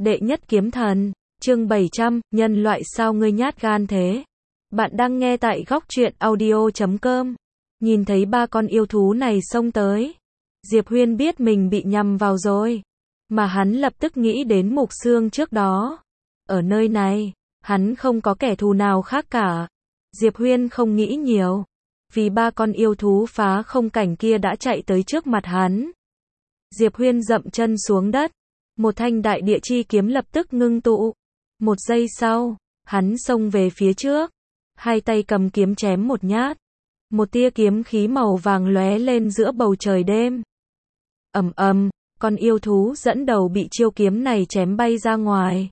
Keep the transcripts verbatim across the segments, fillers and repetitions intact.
Đệ nhất kiếm thần, chương bảy trăm, nhân loại sao ngươi nhát gan thế? Bạn đang nghe tại góc truyện audio chấm com. Nhìn thấy ba con yêu thú này xông tới, Diệp Huyên biết mình bị nhầm vào rồi, mà hắn lập tức nghĩ đến Mục Xương trước đó. Ở nơi này, hắn không có kẻ thù nào khác cả. Diệp Huyên không nghĩ nhiều, vì ba con yêu thú phá không cảnh kia đã chạy tới trước mặt hắn. Diệp Huyên dậm chân xuống đất, một thanh đại địa chi kiếm lập tức ngưng tụ. Một giây sau, hắn xông về phía trước, hai tay cầm kiếm chém một nhát. Một tia kiếm khí màu vàng lóe lên giữa bầu trời đêm. Ầm ầm, con yêu thú dẫn đầu bị chiêu kiếm này chém bay ra ngoài.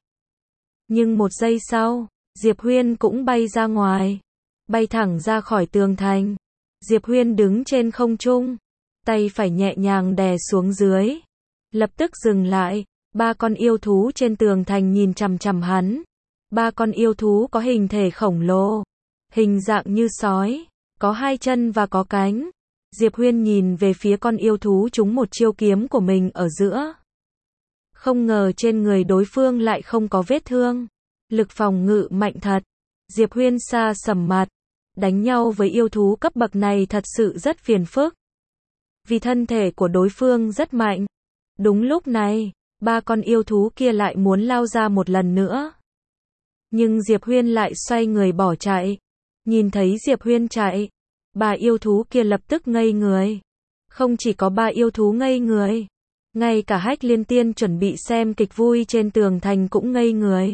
Nhưng một giây sau, Diệp Huyên cũng bay ra ngoài, bay thẳng ra khỏi tường thành. Diệp Huyên đứng trên không trung, tay phải nhẹ nhàng đè xuống dưới, lập tức dừng lại. Ba con yêu thú trên tường thành nhìn chằm chằm hắn. Ba con yêu thú có hình thể khổng lồ, hình dạng như sói, có hai chân và có cánh. Diệp Huyên nhìn về phía con yêu thú trúng một chiêu kiếm của mình ở giữa. Không ngờ trên người đối phương lại không có vết thương. Lực phòng ngự mạnh thật. Diệp Huyên sa sầm mặt. Đánh nhau với yêu thú cấp bậc này thật sự rất phiền phức, vì thân thể của đối phương rất mạnh. Đúng lúc này, ba con yêu thú kia lại muốn lao ra một lần nữa. Nhưng Diệp Huyên lại xoay người bỏ chạy. Nhìn thấy Diệp Huyên chạy, ba yêu thú kia lập tức ngây người. Không chỉ có ba yêu thú ngây người, ngay cả Hách Liên Tiên chuẩn bị xem kịch vui trên tường thành cũng ngây người.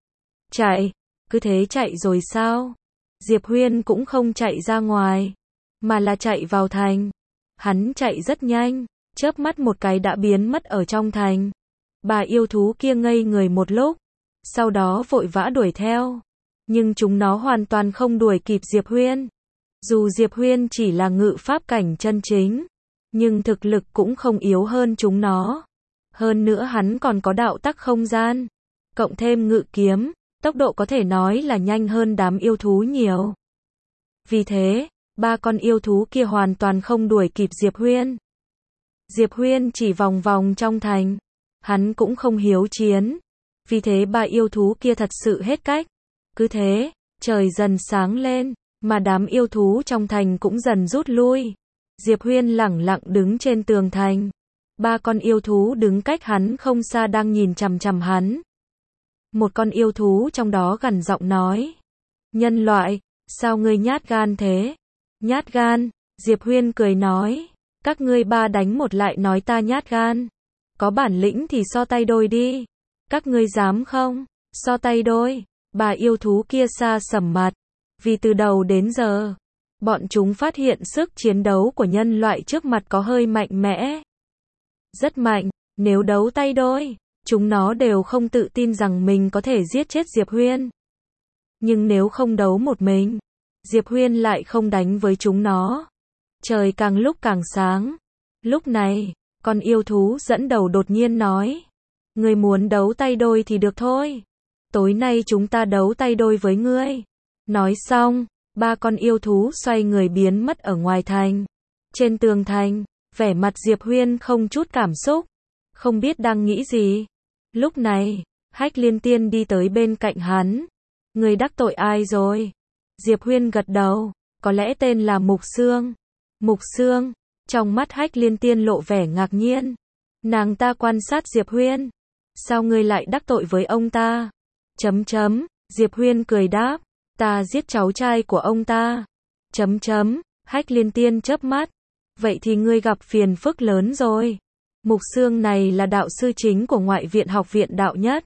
Chạy? Cứ thế chạy rồi sao? Diệp Huyên cũng không chạy ra ngoài, mà là chạy vào thành. Hắn chạy rất nhanh, chớp mắt một cái đã biến mất ở trong thành. Ba yêu thú kia ngây người một lúc, sau đó vội vã đuổi theo. Nhưng chúng nó hoàn toàn không đuổi kịp Diệp Huyên. Dù Diệp Huyên chỉ là ngự pháp cảnh chân chính, nhưng thực lực cũng không yếu hơn chúng nó. Hơn nữa hắn còn có đạo tắc không gian, cộng thêm ngự kiếm, tốc độ có thể nói là nhanh hơn đám yêu thú nhiều. Vì thế, ba con yêu thú kia hoàn toàn không đuổi kịp Diệp Huyên. Diệp Huyên chỉ vòng vòng trong thành. Hắn cũng không hiếu chiến. Vì thế ba yêu thú kia thật sự hết cách. Cứ thế, trời dần sáng lên, mà đám yêu thú trong thành cũng dần rút lui. Diệp Huyên lẳng lặng đứng trên tường thành. Ba con yêu thú đứng cách hắn không xa đang nhìn chằm chằm hắn. Một con yêu thú trong đó gằn giọng nói: Nhân loại, sao ngươi nhát gan thế? Nhát gan? Diệp Huyên cười nói: Các ngươi ba đánh một lại nói ta nhát gan. Có bản lĩnh thì so tay đôi đi. Các ngươi dám không? So tay đôi. Bà yêu thú kia sa sầm mặt. Vì từ đầu đến giờ, bọn chúng phát hiện sức chiến đấu của nhân loại trước mặt có hơi mạnh mẽ. Rất mạnh, nếu đấu tay đôi, chúng nó đều không tự tin rằng mình có thể giết chết Diệp Huyên. Nhưng nếu không đấu một mình, Diệp Huyên lại không đánh với chúng nó. Trời càng lúc càng sáng. Lúc này, con yêu thú dẫn đầu đột nhiên nói: Ngươi muốn đấu tay đôi thì được thôi. Tối nay chúng ta đấu tay đôi với ngươi. Nói xong, ba con yêu thú xoay người biến mất ở ngoài thành. Trên tường thành, vẻ mặt Diệp Huyên không chút cảm xúc, không biết đang nghĩ gì. Lúc này, Hách Liên Tiên đi tới bên cạnh hắn. Ngươi đắc tội ai rồi? Diệp Huyên gật đầu, có lẽ tên là Mục Xương. Mục Xương? Trong mắt Hách Liên Tiên lộ vẻ ngạc nhiên. Nàng ta quan sát Diệp Huyên. Sao ngươi lại đắc tội với ông ta? Chấm chấm, Diệp Huyên cười đáp. Ta giết cháu trai của ông ta. Chấm chấm, Hách Liên Tiên chớp mắt. Vậy thì ngươi gặp phiền phức lớn rồi. Mục Xương này là đạo sư chính của ngoại viện học viện đạo nhất.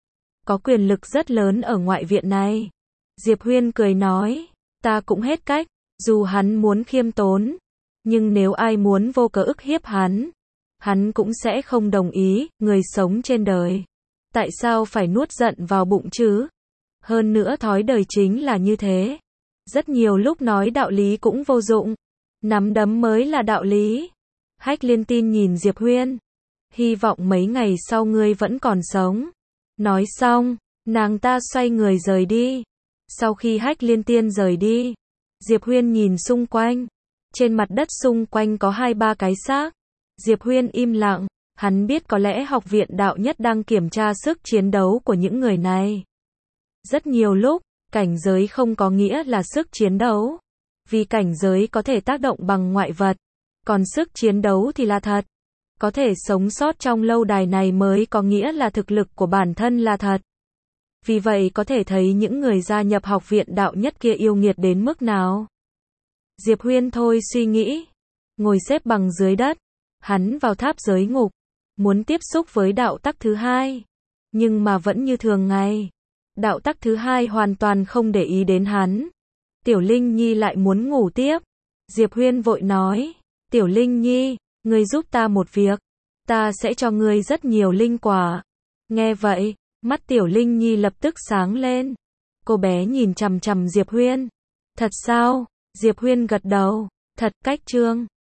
Có quyền lực rất lớn ở ngoại viện này. Diệp Huyên cười nói. Ta cũng hết cách, dù hắn muốn khiêm tốn. Nhưng nếu ai muốn vô cớ ức hiếp hắn, hắn cũng sẽ không đồng ý. Người sống trên đời, tại sao phải nuốt giận vào bụng chứ? Hơn nữa thói đời chính là như thế. Rất nhiều lúc nói đạo lý cũng vô dụng. Nắm đấm mới là đạo lý. Hách Liên Tiên nhìn Diệp Huyên. Hy vọng mấy ngày sau ngươi vẫn còn sống. Nói xong, nàng ta xoay người rời đi. Sau khi Hách Liên Tiên rời đi, Diệp Huyên nhìn xung quanh. Trên mặt đất xung quanh có hai ba cái xác. Diệp Huyên im lặng, Hắn biết có lẽ học viện đạo nhất đang kiểm tra sức chiến đấu của những người này. Rất nhiều lúc, cảnh giới không có nghĩa là sức chiến đấu. Vì cảnh giới có thể tác động bằng ngoại vật. Còn sức chiến đấu thì là thật. Có thể sống sót trong lâu đài này mới có nghĩa là thực lực của bản thân là thật. Vì vậy có thể thấy những người gia nhập học viện đạo nhất kia yêu nghiệt đến mức nào. Diệp Huyên thôi suy nghĩ. Ngồi xếp bằng dưới đất. Hắn vào tháp giới ngục. Muốn tiếp xúc với đạo tắc thứ hai. Nhưng mà vẫn như thường ngày. Đạo tắc thứ hai hoàn toàn không để ý đến hắn. Tiểu Linh Nhi lại muốn ngủ tiếp. Diệp Huyên vội nói. Tiểu Linh Nhi, ngươi giúp ta một việc. Ta sẽ cho ngươi rất nhiều linh quả. Nghe vậy, mắt Tiểu Linh Nhi lập tức sáng lên. Cô bé nhìn chằm chằm Diệp Huyên. Thật sao? Diệp Huyên gật đầu. Thật. Cách chương